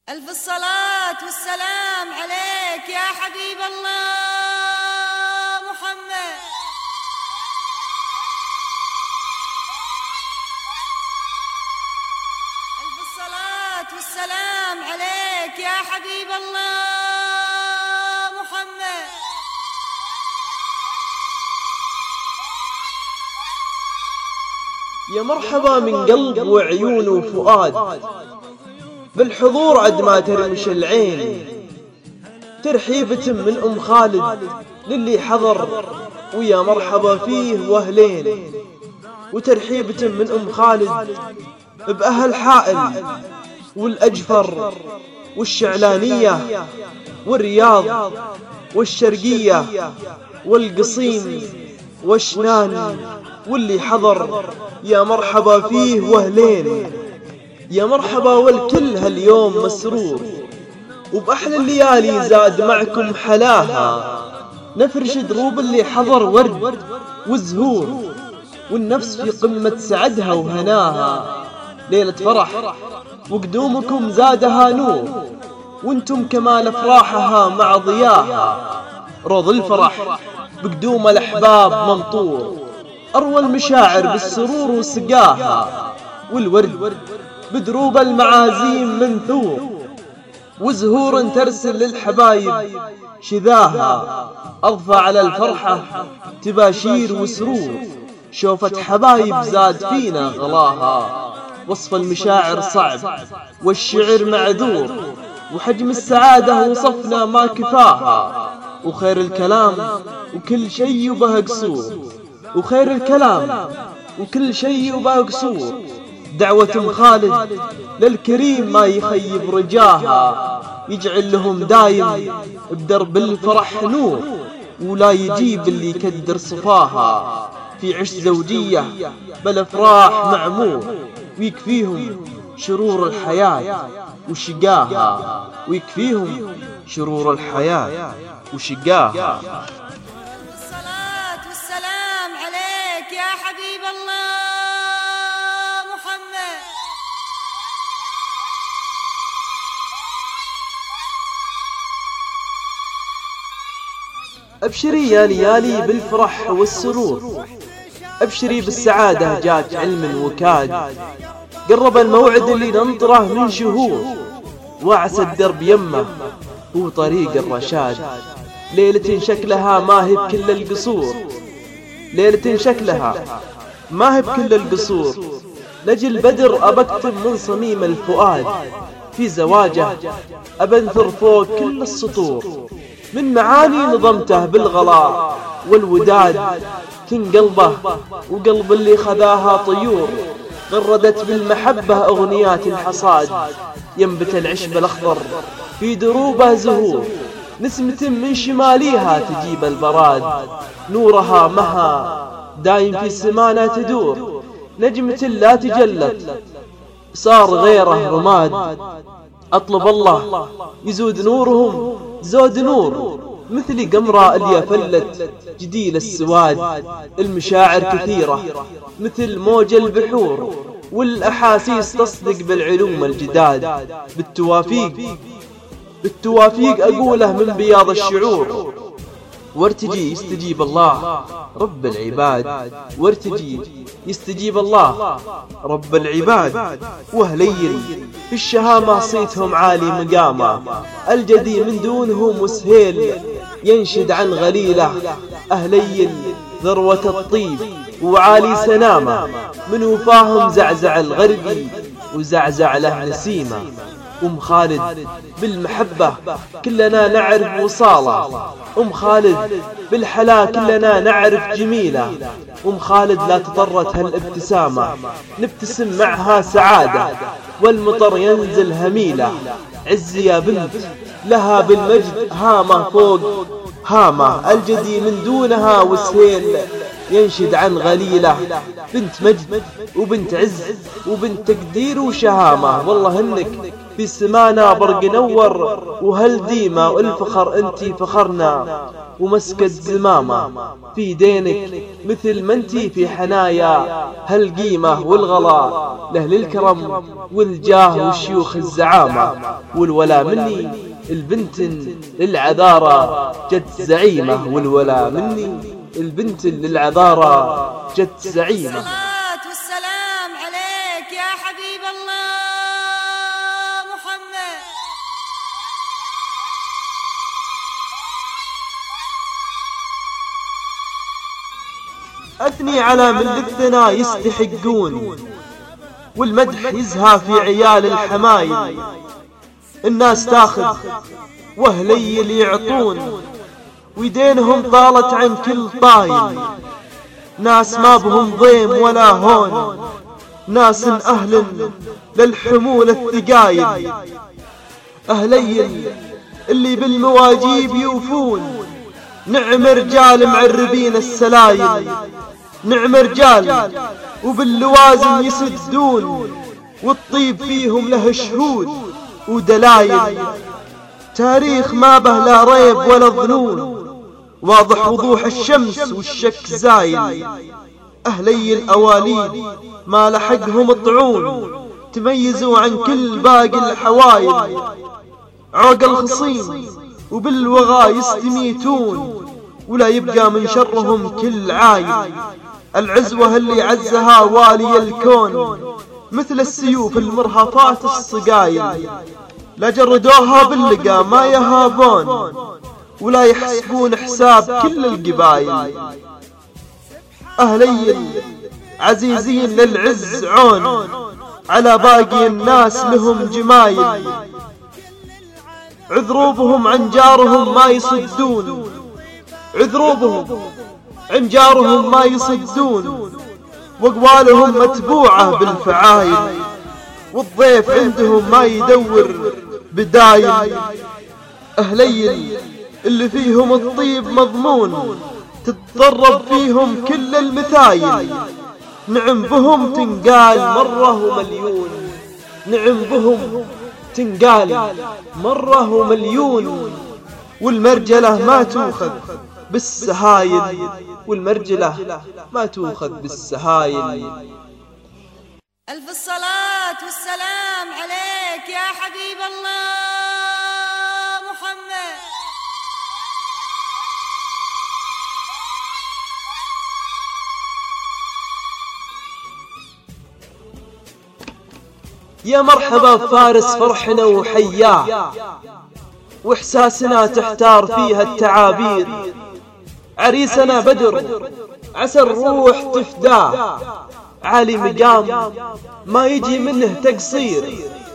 ألف الصلاة والسلام عليك يا حبيب الله محمد. ألف الصلاة والسلام عليك يا حبيب الله محمد. يا مرحبا من قلب وعيون وفؤاد، بالحضور عد ما ترمش العين. ترحيبة من أم خالد للي حضر، ويا مرحبا فيه وأهلين. وترحيبة من أم خالد بأهل حائل والأجفر والشعلانية والرياض والشرقية والقصيم والشنان واللي حضر. يا مرحبا فيه وأهلين، يا مرحبا والكل هاليوم مسرور، وبأحلى الليالي زاد معكم حلاها. نفرش دروب اللي حضر ورد وزهور، والنفس في قمة سعدها وهناها. ليلة فرح وقدومكم زادها نور، وانتم كمال افراحها مع ضياها. روض الفرح بقدوم الأحباب ممطور، أروى المشاعر بالسرور وسقاها. والورد بدروب المعازيم منثور، وزهور ترسل للحبايب شذاها. أضفى على الفرحة تباشير وسرور، شوفة حبايب زاد فينا غلاها. وصف المشاعر صعب والشعر معذور، وحجم السعادة وصفنا ما كفاها. وخير الكلام وكل شيء وبه قصور، وخير الكلام وكل شيء وبه قصور. دعوة أم خالد للكريم ما يخيب رجاها، يجعل لهم دايم بدرب الفرح نور، ولا يجيب اللي يكدر صفاها. في عش زوجية بالافراح معمور، ويكفيهم شرور الحياة وشقاها، ويكفيهم شرور الحياة وشقاها. الصلاة والسلام عليك يا حبيب الله محمد. أبشري يا ليالي بالفرح والسرور، أبشري بالسعادة جات علم وكاد. قرب الموعد اللي ننطره من شهور، وعسى الدرب يمه هو طريق الرشاد. ليلة شكلها ما هي بكل القصور، ليلة شكلها ما هي بكل القصور. لجل بدر أبكتب من صميم الفؤاد، في زواجه أبنثر فوق كل السطور. من معاني نظمته بالغلاء والوداد، كن قلبه وقلب اللي خذاها طيور. غردت بالمحبة أغنيات الحصاد، ينبت العشب الأخضر في دروبه زهور. نسمة من شماليها تجيب البراد، نورها مها دايم في السمانة تدور. نجمة لا تجلت صار غيره رماد، أطلب الله يزود نورهم زود نور. مثل قمرة اللي فلت جديل السواد، المشاعر كثيرة مثل موج البحور، والأحاسيس تصدق بالعلوم الجداد. بالتوافيق أقوله من بياض الشعور، وارتجي يستجيب الله رب العباد، وارتجي يستجيب الله رب العباد. وهليل في الشهامة صيتهم عالي مقامة، الجدي من دونهم وسهيل ينشد عن غليله. أهليل ذروة الطيب وعالي سنامة، من وفاهم زعزع الغربي وزعزع له نسيمة. أم خالد بالمحبة كلنا نعرف وصالة، أم خالد بالحلا كلنا نعرف جميلة. أم خالد لا تضرت هالابتسامة، نبتسم معها سعادة والمطر ينزل هميلة. عز يا بنت لها بالمجد هامة فوق هامة، الجدي من دونها وسهيل ينشد عن غليلة. بنت مجد وبنت عز وبنت تقدير وشهامة، والله في سمانا برق نور، وهل ديما والفخر انتي فخرنا، ومسكة زمامة في دينك مثل ما انتي في حنايا. هالقيمة والغلا لأهل الكرم والجاه والشيوخ الزعامة، والولا مني البنت للعذارى جت زعيمة، والولا مني البنت للعذارى جت زعيمة. الصلاة والسلام عليك يا حبيب الله محمد. أثني على من للثنا يستحقون، والمدح يزهى في عيال الحمايل. الناس تاخذ وهلي اللي يعطون، ويدينهم طالت عن كل طايل. ناس ما بهم ضيم ولا هون، ناس أهل للحمول الثقايل. أهلي اللي بالمواجيب يوفون، نعم رجال معربين السلايل. نعم رجال وباللوازم يسدون، والطيب فيهم له شهود ودلايل. تاريخ ما به لا ريب ولا ظنون، واضح وضوح الشمس والشك زايل. أهلي الأواليد ما لحقهم طعون، تميزوا عن كل باقي الحوايل. عوق الخصيم وبالوغا يستميتون، ولا يبقى من شرهم كل عايل. العزوة اللي عزها والي الكون، مثل السيوف المرهفات الصقايل. لا جردوها باللقا ما يهابون، ولا يحسبون حساب كل القبايل. أهلي عزيزين للعز عون، على باقي الناس لهم جمايل. عذروبهم عن جارهم ما يصدون، عذروبهم عن جارهم ما يصدون، وأقوالهم متبوعة بالفعايل. والضيف عندهم ما يدور بدايل. أهلي اللي فيهم الطيب مضمون، تتطرب فيهم كل المثايل. نعم بهم تنقال مرة ومليون، نعم بهم تنقال مرة ومليون. والمرجلة ما تؤخذ بالسهايل، والمرجلة ما تؤخذ بالسهايل. ألف الصلاة والسلام عليك يا حبيب الله محمد. يا مرحبا بفارس فرحنا وحياه، واحساسنا تحتار فيها التعابير. عريسنا بدر عسى الروح تفداه، عالي مقام ما يجي منه تقصير.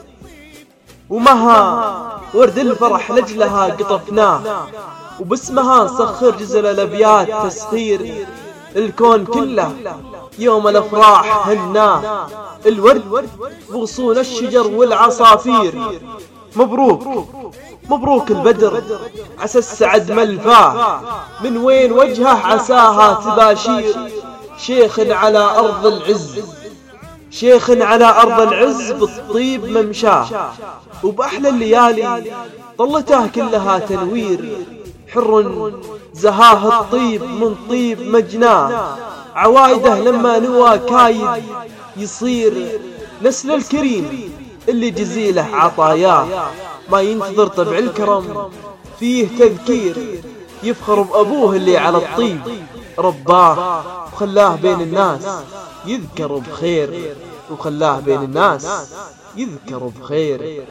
ومها ورد الفرح لجلها قطفناه، وباسمها نسخر جزل الابيات تسخير. الكون كله يوم الافراح هناه، الورد بغصون الشجر والعصافير. مبروك مبروك البدر عسى السعد ملفاه، من وين وجهه عساها تباشير. شيخ على أرض العز، شيخ على أرض العز بالطيب ممشاه. وبأحلى الليالي طلته كلها تنوير. حر زهاه الطيب من طيب مجناه، عوايده لما نوى كايد يصير. نسل الكريم اللي جزيله عطاياه، ما ينتظر طبع الكرم فيه تذكير. يفخر بأبوه اللي على الطيب رباه، وخلاه بين الناس يذكر بخير، وخلاه بين الناس يذكر بخير.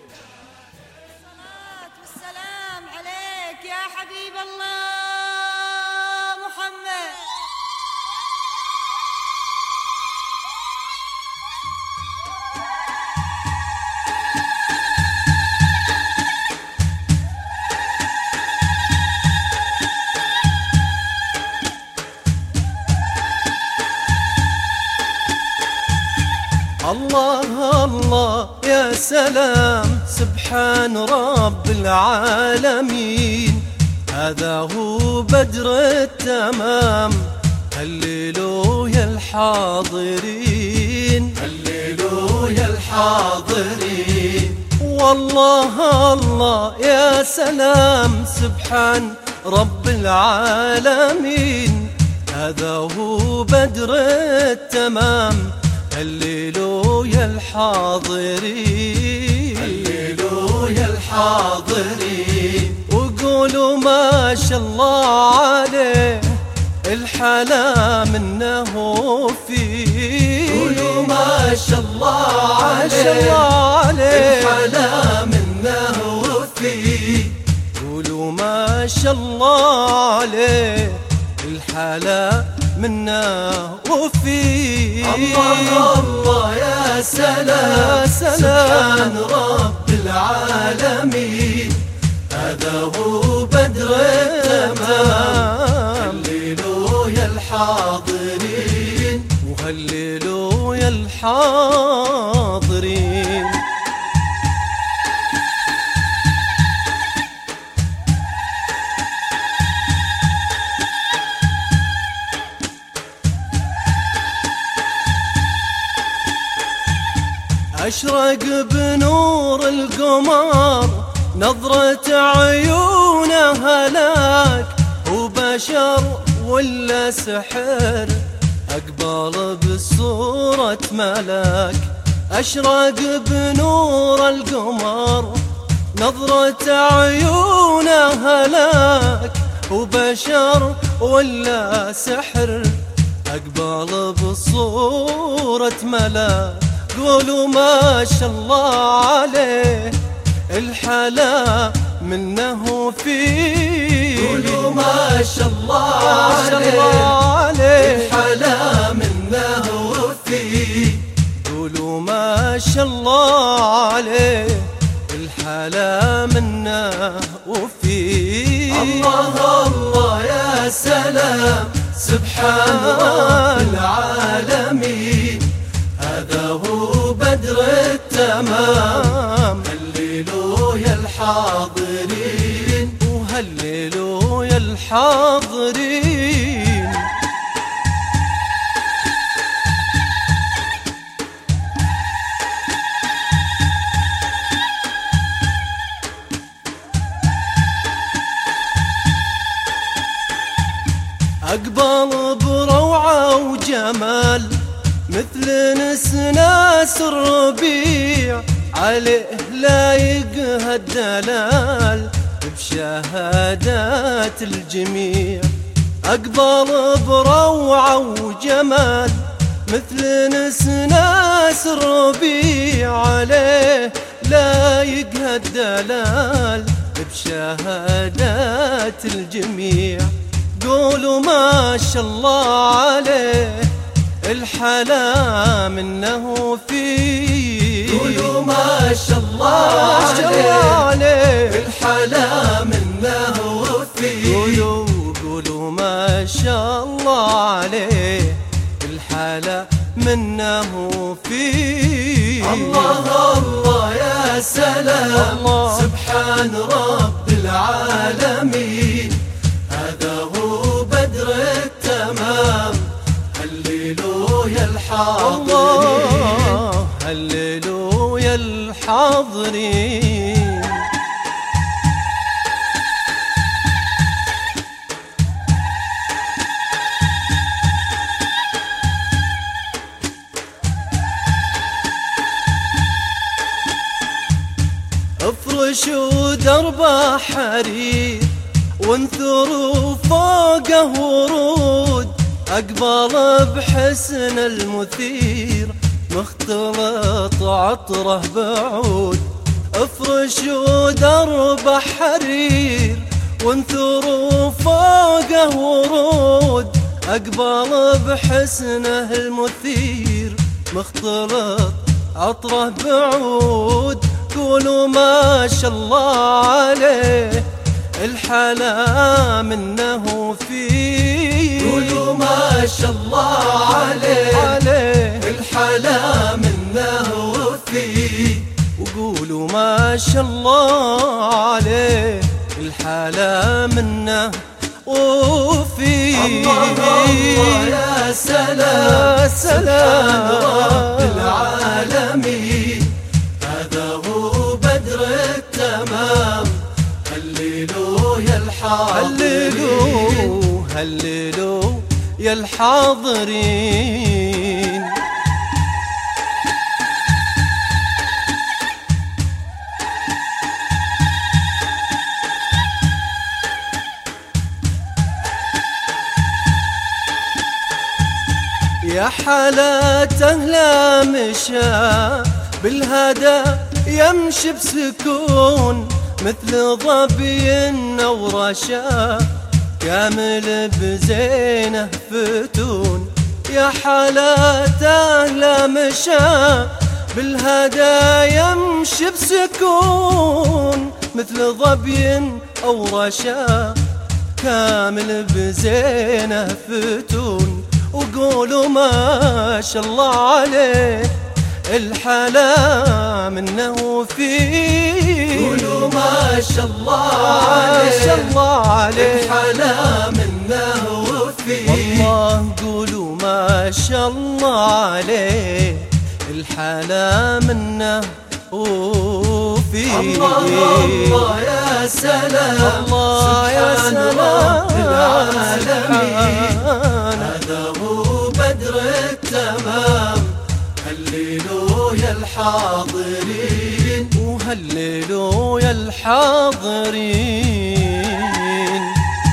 والسلام عليك يا حبيب الله محمد. الله الله يا سلام، سبحان رب العالمين. هذا هو بدر التمام، هللوا يا الحاضرين، هللوا يا الحاضرين. والله الله يا سلام سبحان رب العالمين، هذا هو بدر التمام. هللوا يا الحاضرين، هللوا يا الحاضرين، وقولوا ما شاء الله عليه الحلا منه فيه. قولوا ما شاء الله عليه الحلا منه فيه. قولوا ما شاء الله عليه الحلا منه وفيه. الله الله يا سلام سبحان رب العالمين، هذا هو بدر التمام. هللوا يا الحاضرين، وهللوا يا الحاضرين. أشرق بنور القمر نظرة عيونها لك، وبشر ولا سحر أقبل بصورة ملاك. أشرق بنور القمر نظرة عيونها لك، وبشر ولا سحر أقبل بصورة ملاك. قولوا ما شاء الله عليه الحلا منه فيه. قولوا ما شاء الله عليه الحلا منه فيه. قولوا ما شاء الله عليه الحلا منه فيه. الله الله يا سلام سبحان رب العالمين، هذا هو بدر التمام. هللوا يا الحاضرين، وهللوا يا الحاضرين. أقبل بروعة وجمال مثل نسناس الربيع، عليه لايق هالدلال بشهادات الجميع. أقبل بروعة وجمال مثل نسناس الربيع، عليه لايق هالدلال بشهادات الجميع. قولوا ما شاء الله عليه الحلا منه فيه. قولوا ما شاء الله عليه الحلا منه فيه. قولوا ما شاء الله عليه الحلا منه فيه. الله الله يا سلام سبحان رب العالمين، هذا هو بدر التمام. هللوا يا الحاضرين، هللوا يا الحاضرين. افرشوا دربه حرير وانثروا فوقه ورود، أقبل بحسن المثير مختلط عطره بعود. افرشوا درب حرير وانثروا فوقه ورود، أقبل بحسنه المثير مختلط عطره بعود. قولوا ما شاء الله عليه الحلا منه فيه. قولوا ما شاء الله عليه الحلا منه فيه. وقولوا ما شاء الله عليه الحلا منه وفيه. الله يا سلام سبحان رب العالمين، هذا هو بدر الحاضرين. هللوا يا الحاضرين. يا حالته لا مشى بالهدى يمشي بسكون مثل ظبي أو رشا كامل بزينه فتون. يا حالته لا مشى بالهدى يمشي بسكون مثل ظبي أو رشا كامل بزينه فتون. وقولوا ما شاء الله عليه الحلا منه فيه. قولوا ما شاء الله عليه الحلا منه فيه. والله قولوا ما شاء الله عليه الحلا منه فيه. الله يا سلام، الله يا سلام العالمين. هذا هو بدر التمام. هللوا يا الحاضرين، وهللوا يا الحاضرين.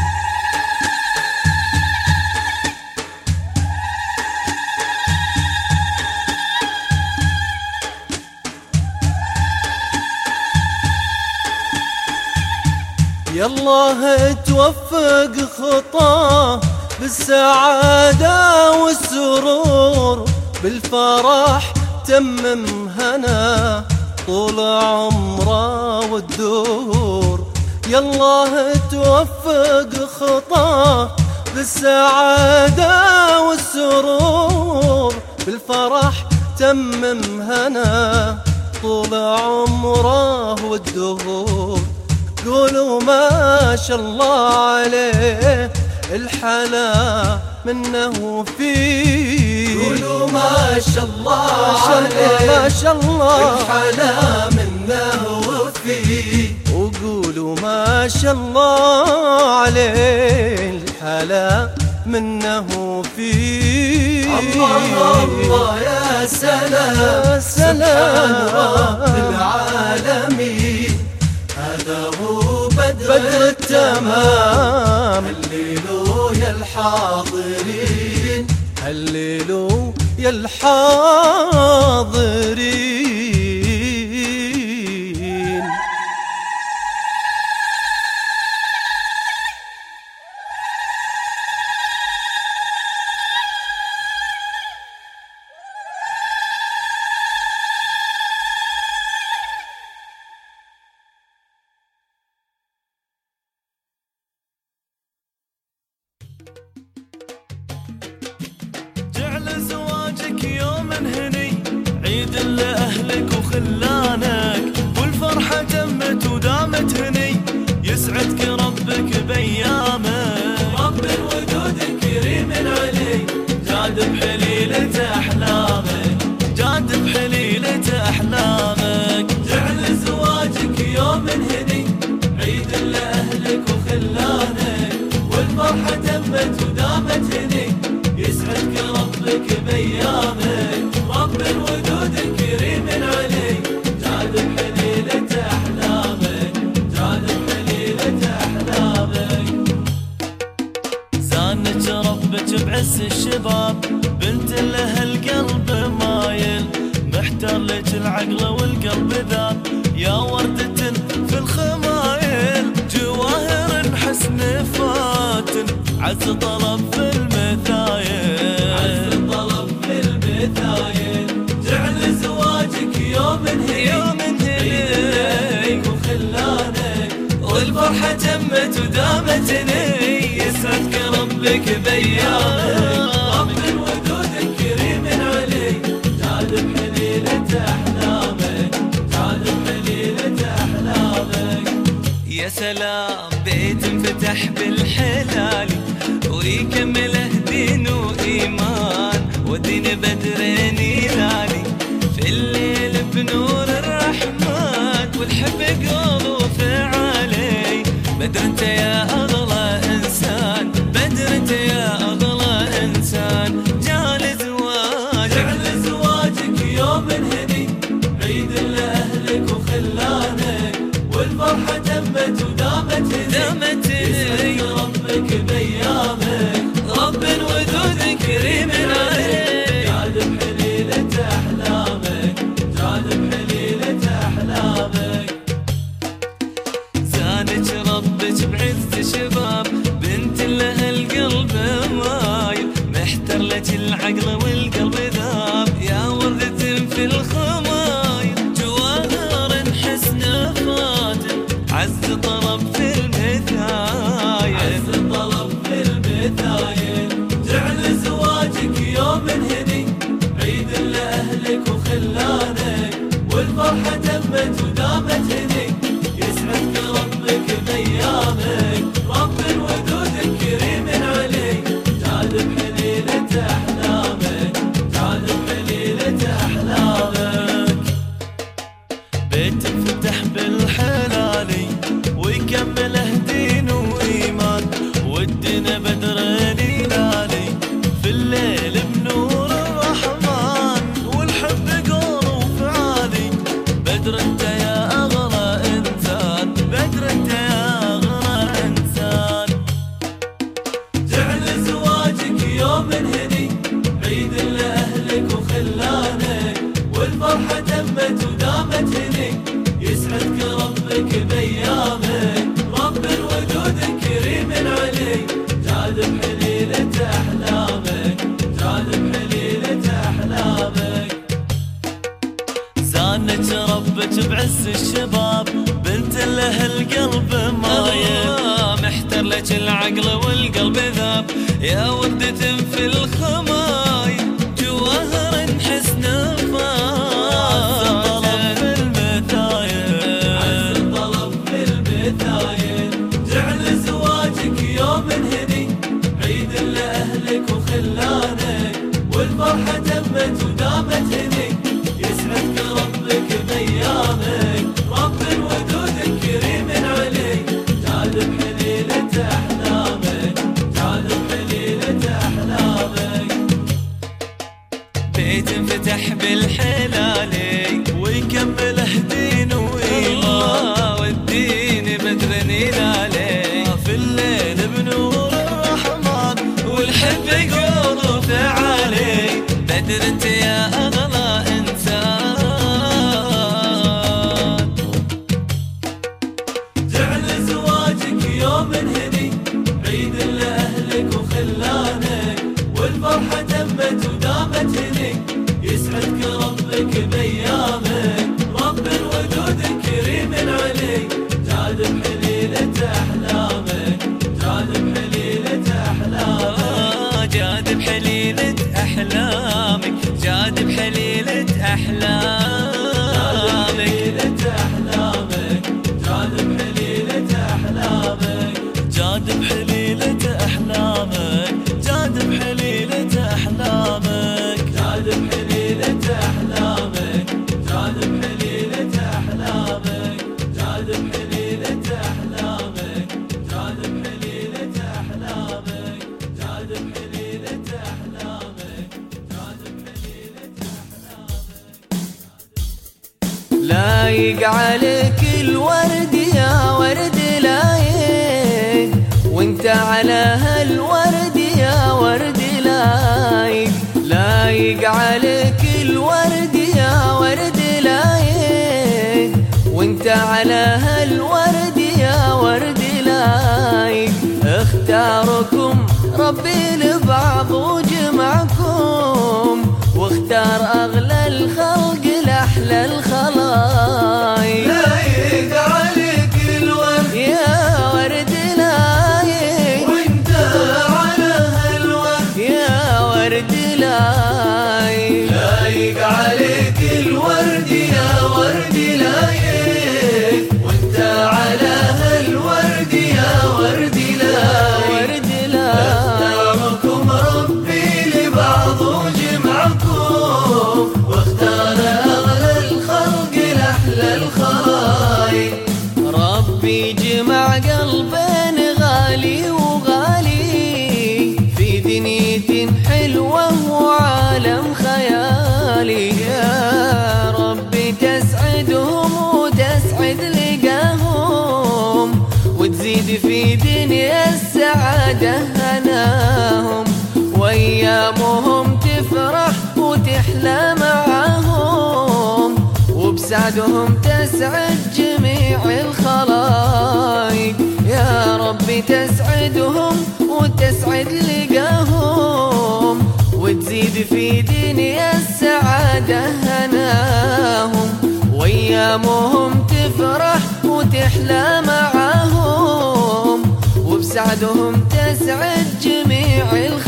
يالله توفق خطاه بالسعادة والسرور بالفرح تمم هنا طول عمره والدور. يالله توفق خطاه بالسعادة والسرور بالفرح تمم هنا طول عمره والدهور. قولوا ما شاء الله عليه الحلا منه فيه. قولوا ما شاء الله ما شاء الله الحلا منه فيه. وقولوا ما شاء الله عليه الحلا منه فيه. الله يا سلام، سبحان رب العالمين. هذا هو بدر التمام. هللوا يا الحاضرين، هللوا يا الحاضرين. جعل زواجك يوم هني عيد لأهلك وخلانك والفرحة تمت ودامت هني يسعدك ربك بأيامك. رب الودود كريم علي جاد بحليلة أحلامك، جاد بحليلة أحلامك. جعل زواجك يوم هني عيد لأهلك وخلانك والفرحة تمت ودامت هني يسعدك ربك بأيامك. رب الودود كريم علي جاد بحليلة أحلامك، جاد بحليلة أحلامك. زانك ربك بعز الشباب بنت لها القلب مايل محتار لك العقل والقلب ذاب يا وردة في الخمايل. جواهر حسن فاتن عز طلب في المثايل، عز طلب في المثايل. جعل زواجك يوم هني وخلانك والفرحة تمت ودامت هني يسعدك ربك بأيامك. رب الودود كريم علي جاد بحليلة أحلامك، جاد بحليلة أحلامك. يا سلام بيت انفتح بالحلال ويكمله دين وإيمان ودين بدرين يلالي في الليل بنور الرحمن والحب قلوب علي بدر انت يا اغلى انسان، بدر انت يا اغلى انسان. جعل زواجك يوم هني، عيد لاهلك وخلانك، والفرحه تمت ودامت هني. ربك بايامك، رب ودود كريم عليك، جعل بحليله احلامك، جعل بحليله احلامك. زانك ربك بعز شباب، بنت لها القلب مايل، محتر لك العقل والقلب ذاب، يا وردة في الخمايل، جواهر حسن فاتن، عز طلب في المثايل، عز طلب في المثايل. جعل زواجك يوم هني، عيد لاهلك وخلانك، والفرحه تمت ودامت هني. يسعدك ربك بايامك، رب ودود كريم عليك، جعل بحليله احلامك، جعل بحليله احلامك. بيت فتح بالحلالي، ويكمله دين وايمان، والدين بدر هلالي، في الليل بنور الرحمن، والحب قول وفعالي. بدر انت يا اغلى انسان، بدر انت يا اغلى انسان. جعل زواجك يوم هني، عيد لاهلك وخلانك، والفرحه تمت ودامت هني. يسعدك ربك بايامك، رب الودود كريم عليك، جعل بحليله احلامك، جعل بحليله احلامك. زانك ربك بعز الشباب، بنت لها القلب مايل، محتر لك العقل والقلب ذاب، يا وردة في الخمايل، جواهر حسن فاتن، في المثايل، عز طلب في المثايل. جعل زواجك يوم هني، عيد لاهلك وخلانك، والفرحه تمت ودامت هني. يسعدك ربك بايامك، رب ودود كريم عليك، جعل بحليله احلامك، جعل بحليله احلامك. بيت انفتح بالحلالي، ويكمله دين وايمان، والدين بدر هلالي، في الليل بنور الرحمن، والحب يقول فعالي. بدر انت يا اغلى انسان. جعل زواجك يوم هني، عيد لاهلك وخلانك، والفرحه تمت ودامت هني. يسعدك ربك بايامك، رب الودود كريم عليك، جعل بحليله احلامك، جعل بحليله احلامك، جاد بحليله احلامك، جاد بحليله احلامك، جاد بحليله احلامك، جاد بحليله احلامك، جاد بحليله احلامك، جاد بحليله احلامك، جاد بحليله احلامك، جاد بحليله احلامك، جاد بحليله احلامك، جاد بحليله احلامك، جاد بحليله احلامك. لايق عليك الورد يا ورد لايق، وانت على هالورد يا ورد لايق، لايق عليك الورد يا ورد لايق، وانت على هالورد يا ورد لايق. اختاركم ربي لبعض وجمعكم، واختار اغلى الخلق لاحلى الخلايق. لايق عليك الورد يا ورد لايق، وانت على هالورد يا ورد لايق، لايق عليك الورد يا ورد لايق، وانت على هالورد يا ورد لايق. ورد لايق. اختاركم ربي لبعض وجمعكم، واختار اغلى الخلق لاحلى الخلايق. ربي جمع قلبي السعادة هناهم، وأيامهم تفرح وتحلى معاهم، وبسعدهم تسعد جميع الخلايق. يا ربي تسعدهم وتسعد لقاهم، وتزيد في دنيا السعادة هناهم، وأيامهم تفرح وتحلى معاهم، وبسعدهم تسعد جميع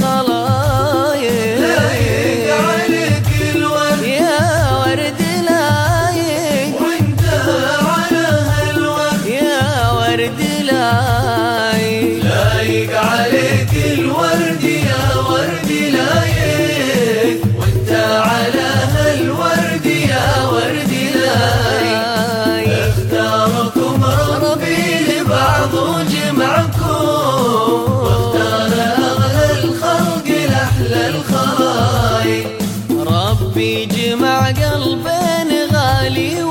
الخلايق. لايق عليك الورد يا ورد لايق، وانت على هالورد يا ورد لايق. لايق عليك الورد يا ورد لايق، وانت على هالورد يا ورد لايق. اختاركم ربي لبعض وجمعكم، واختار اغلى الخلق لاحلى الخلايق. ربي جمع قلبين غالي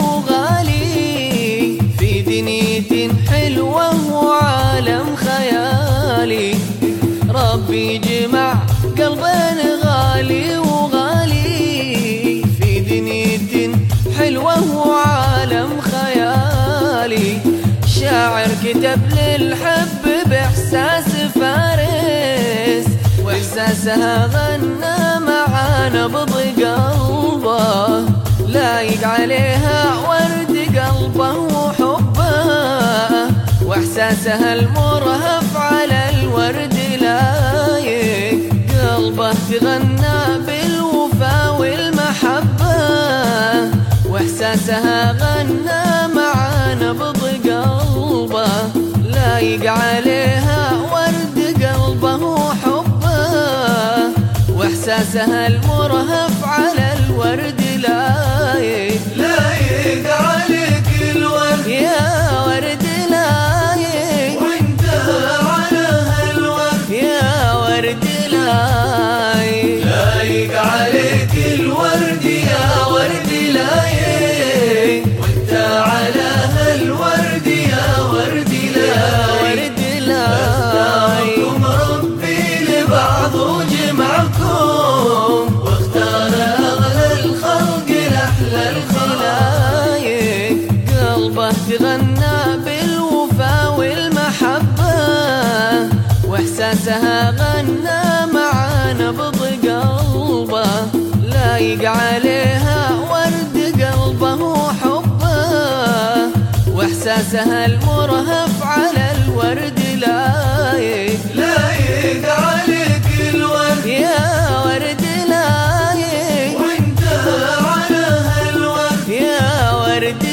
وغالي في دنية حلوة وعالم خيالي. ربي جمع قلبين غالي وغالي في دنية حلوة وعالم خيالي. شاعر كتب للحب بإحساس فارس، وإحساسها غنى مع نبض قلبه، لايق عليها ورد قلبه وحبه، وإحساسها المرهف على الورد لايق. قلبه تغنى بالوفا والمحبة، وإحساسها غنى مع نبض قلبه، لايق عليها ورد قلبه وحبه، وإحساسها المرهف على الورد لايق. لايق عليك الورد يا ورد لايق، وانت على هالورد يا ورد لايق. لايق عليك الورد يا ورد لايق، وانت على هالورد يا ورد لايق. ورد لايق. اختاركم ربي لبعض وجمعكم، واختار اغلى الخلق لاحلى الخلايق. قلبه تغنى بالوفا والمحبة، وإحساسها غنى مع نبض قلبه، لايق عليها ورد قلبه وحبه، وإحساسها المرهف على الورد لايق. لايق عليك الورد يا ورد لايق، وانت على هالورد يا ورد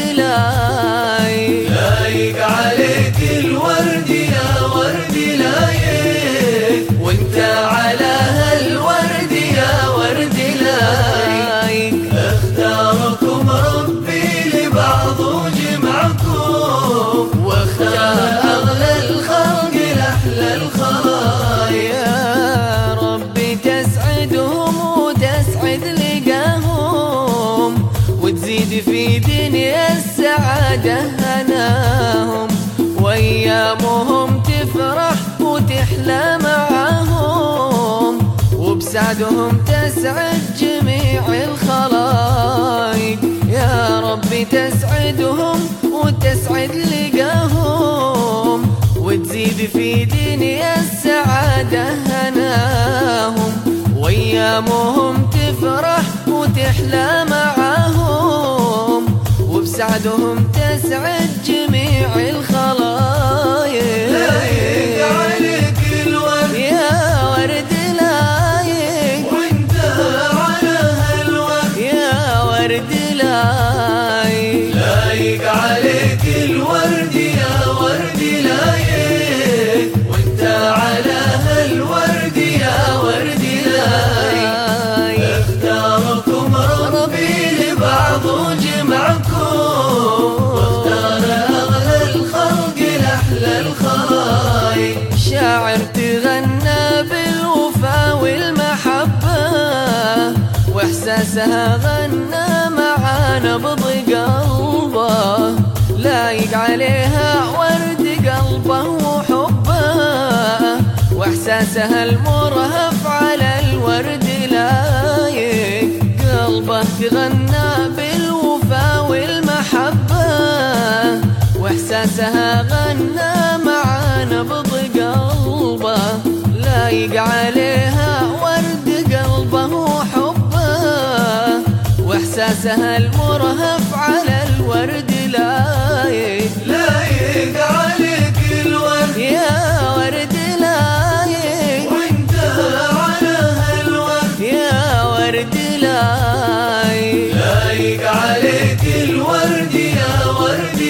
لايق. لايق عليك الورد يا ورد لايق، وانت على هالورد يا ورد لايق. اختاركم ربي لبعض وجمعكم، واختار اغلى الخلق لاحلى الخلايق. يا ربي تسعدهم وتسعد لقاهم، وتزيد في دنيا السعادة هناهم، وأيامهم تفرح وتحلى معاهم، وبسعدهم تسعد جميع الخلايق. يا ربي تسعدهم وتسعد لقاهم، وتزيد في دنيا السعادة هناهم، وأيامهم تفرح وتحلى معاهم، وبسعدهم تسعد جميع الخلايق. لايق عليك الورد يا ورد لايق، وانت على هالورد يا ورد لايق. لايق عليك الورد يا ورد لايق، وانت على هالورد يا ورد لايق. اختاركم ربي لبعض وجمعكم، واختار اغلى الخلق لاحلى الخلايق. شاعر تغنى بالوفا والمحبة، وإحساسها غنى مع نبض قلبه، لايق عليها ورد قلبه وحبه، وإحساسها واحساسها المرهف على الورد لايق، قلبه تغنى بالوفا والمحبة، واحساسها غنى مع نبض قلبه، لايق عليها ورد قلبه وحبه، واحساسها المرهف على الورد لايق، لايق عليك الورد يا ورد لايق، وانت على هالورد يا ورد لايق، لايق عليك الورد يا ورد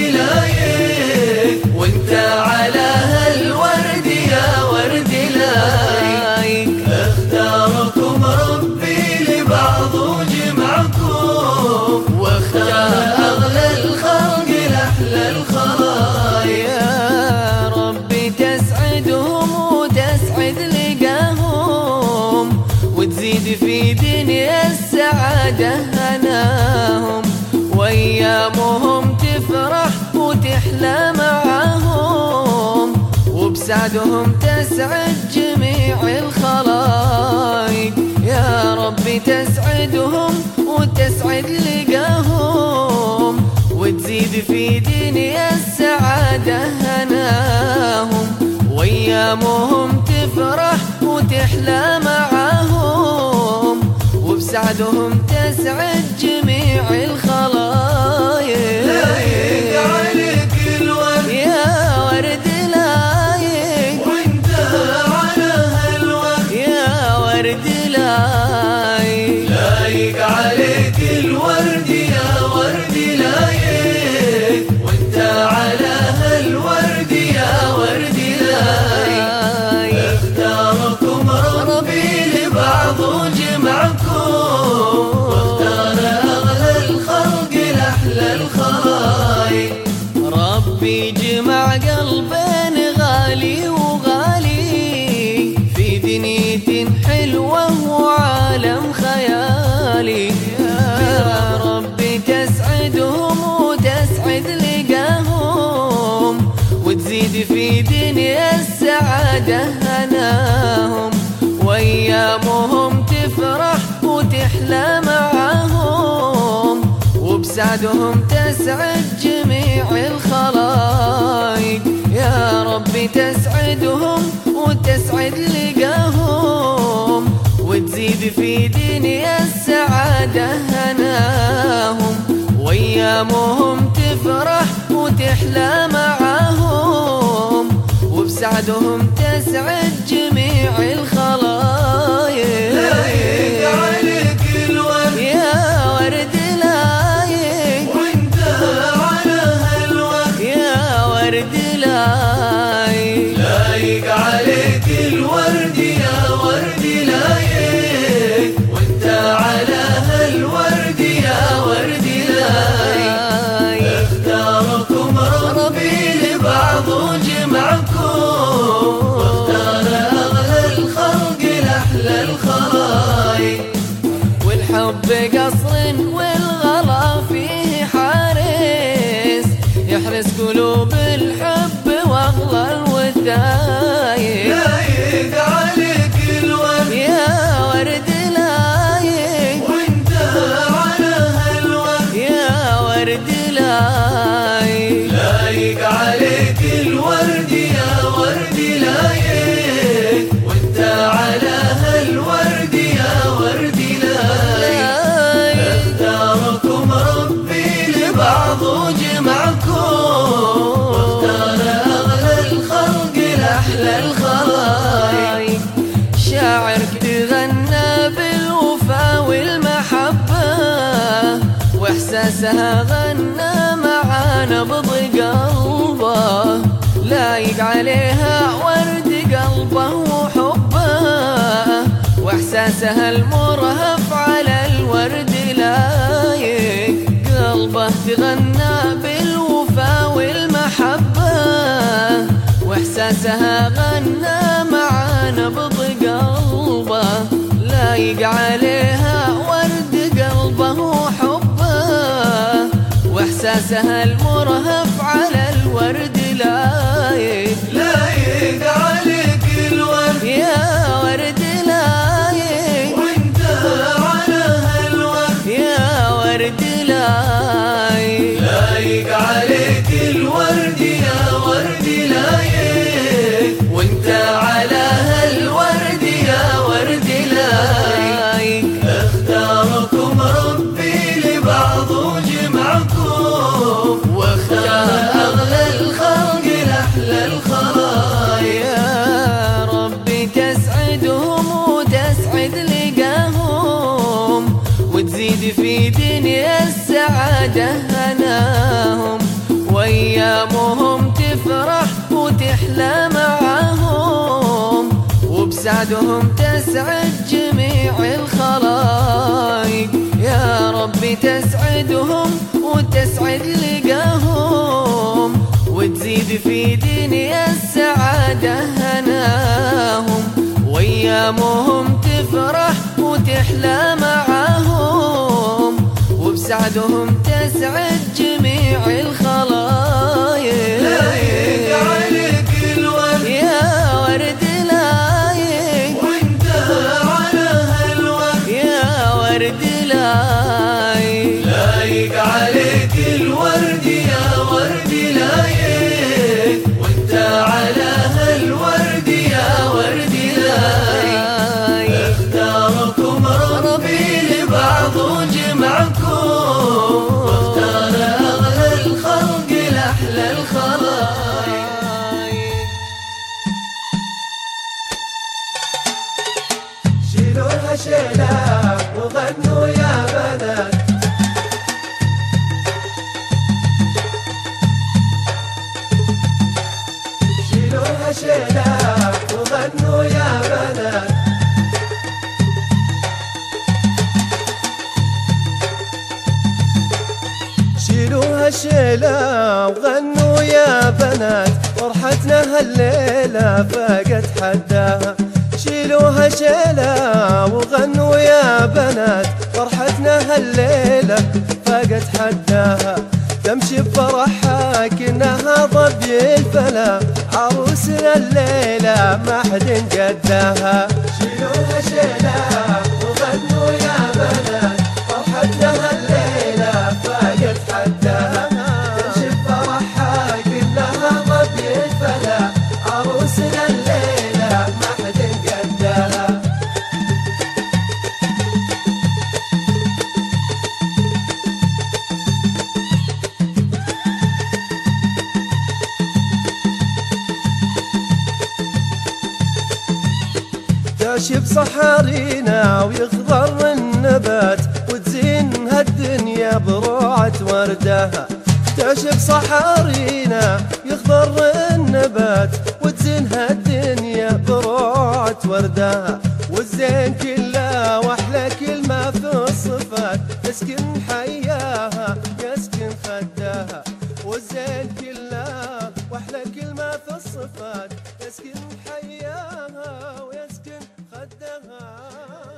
لايق، وانت على هالورد يا ورد لايق، اختاركم ربي لبعض وجمعكم، واختار اغلى الخلق لاحلى الخلايق، يا ربي تسعدهم وتسعد لقاهم، وتزيد في دنيا السعادة هناهم، وأيامهم تفرح وتحلى معاهم، وبسعدهم تسعد جميع الخلايق، يا ربي تسعدهم وتسعد لقاهم، وتزيد في دنيا السعادة هناهم، وأيامهم تفرح وتحلى معاهم، وبسعدهم تسعد جميع الخلايق، لايق عليك الورد يا ورد لايق، وانت على هالورد يا ورد لايق، لايق عليك الورد يا ورد لايق، وانت على هالورد يا ورد لايق، اختاركم ربي لبعض وجمعكم، واختار اغلى الخلق لاحلى الخلايق، ربي جمع قلبين غالي وغالي في دنية حلوة وعالم خيالي، يا ربي تسعدهم وتسعد لقاهم، وتزيد في دنيا السعادة هناهم، وأيامهم تفرح وتحلى معاهم، وبسعدهم تسعد جميع الخلايق، يا ربي تسعدهم وتسعد لقاهم، وتزيد في دنيا السعادة هناهم، وأيامهم تفرح وتحلى معاهم، وبسعدهم تسعد جميع الخلايق، لايق عليك الورد يا ورد لايق، وانت على هالورد يا ورد لايق، لايق عليك الورد يا ورد لايق، وانت على هالورد يا ورد لايق، اختاركم ربي لبعض وجمعكم، واختار اغلى الخلق لاحلى الخلايق، والحب قصر والغلا فيه حارس، يحرس قلوب الحب واغلى الوثايق، لايق عليك الورد يا ورد لايق، وانت على هالورد يا ورد لايق، لايق عليك الورد يا ورد لايق، وانت على هالورد يا ورد لايق، اختاركم ربي لبعض وجمعكم، واختار اغلى الخلق لاحلى الخلايق، شاعرك تغنى بالوفا والمحبة، واحساسها غنى مع نبض قلبه، لايق عليها ورد قلبه وحبه، واحساسها المرهف على الورد لايق، قلبه تغنى بالوفا والمحبة، واحساسها غنى مع نبض قلبه، لايق عليها ورد قلبه وحبه، واحساسها المرهف على الورد لايق، لايق عليك الورد يا وبسعدهم تسعد جميع الخلائق. يا ربي تسعدهم وتسعد لقاهم، وتزيد في دنيا السعادة هناهم، وأيامهم تفرح وتحلى معاهم، وبسعدهم تسعد جميع الخلايق. لايق عليك الورد يا ورد لايق، وانت على هالورد يا ورد لايق. لايق عليك الورد يا ورد لايق، وانت على هالورد يا ورد لايق. اختاركم ربي لبعض وجمعكم، واختار اغلى الخلق لاحلى الخلايق. شيلوها شيلة وغنوا يا بنات، شيلوها شيلة وغنوا يا بنات. شيلوها شيلة وغنوا يا بنات، فرحتنا هالليلة فاقت حداها. شيلوها شيلة وغنوا يا بنات، فرحتنا هالليلة فاقت حداها. تمشي بفرحها كأنها ضبي الفلا، عروسنا الليلة ما حد قداها. شيلوها شيلة وغنوا يا بنات، فرحتنا هالليلة فاقت حداها. تمشي بفرحها كأنها ضبي الفلا، عروسنا الليلة ما حد قداها. تمشي بصحارينا ويخضر النبات، وتزين هالدنيا بروعة وردها. تمشي بصحارينا يخضر النبات، وتزين هالدنيا بروعة وردها. والزين كله واحلى كلمة في الصفات، يسكن حياها يسكن خداها. والزين كله واحلى كلمة في الصفات، يسكن حياها ويسكن خدها.